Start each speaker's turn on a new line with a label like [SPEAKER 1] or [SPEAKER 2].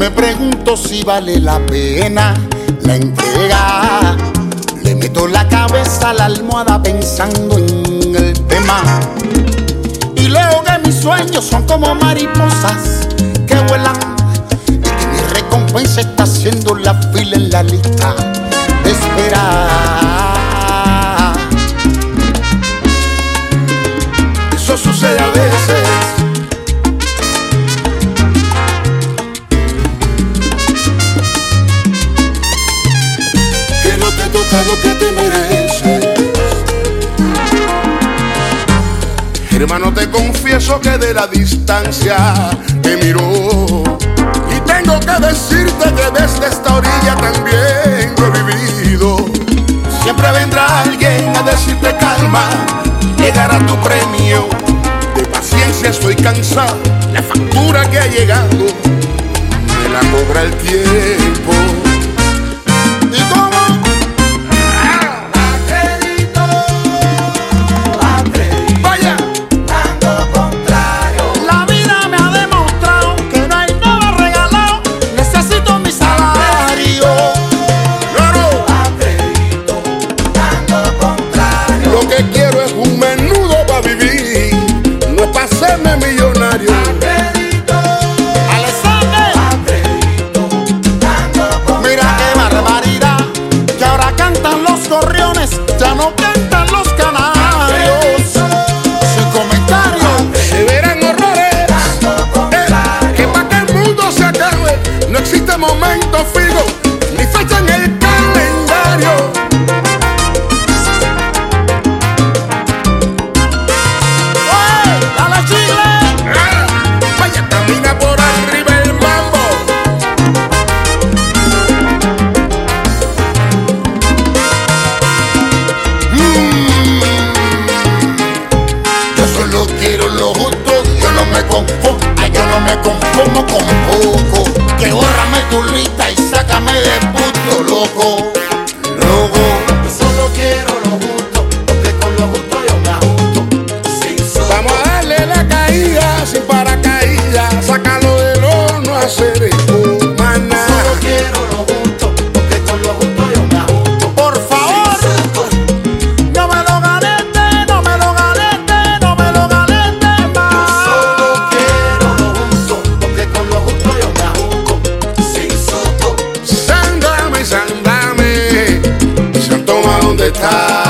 [SPEAKER 1] me pregunto si vale la pena la entrega. Le meto la cabeza a la almohada pensando en el tema. Y leo que mis sueños son como mariposas que vuelan y que mi recompensa está haciendo la fila en la lista de espera. Eso sucede a veces. Que no te toca lo que te mereces. Hermano, te confieso que de la distancia te miro y tengo que decirte que desde esta orilla también lo he vivido. Siempre vendrá alguien a decirte calma, llegará tu premio. De paciencia estoy cansado, la factura que ha llegado me la cobra el tiempo. ¿Y cómo? Millonario. Mira qué barbaridad, que ahora cantan los gorriones, ya no cantan los canarios. Sin comentarios, se verán horrores. Que para que el mundo se acabe, no existe momento fijo, ni fecha en el calendario. Me conformo con poco, que bórrame tu lista y sácame de puto loco. Yo solo quiero lo justo, porque con lo justo yo me ajusto. Vamos a darle la caída sin paracaídas, sácalo del horno a hacer esto, maná. Solo quiero lo justo, porque con lo justo yo me ajusto. Por favor, no me lo galete, no me lo galete, no me lo galete más. Solo quiero lo justo, porque con lo justo yo me ajusto. Sin susto. Sándame, sándame, Santo, ¿dónde estás?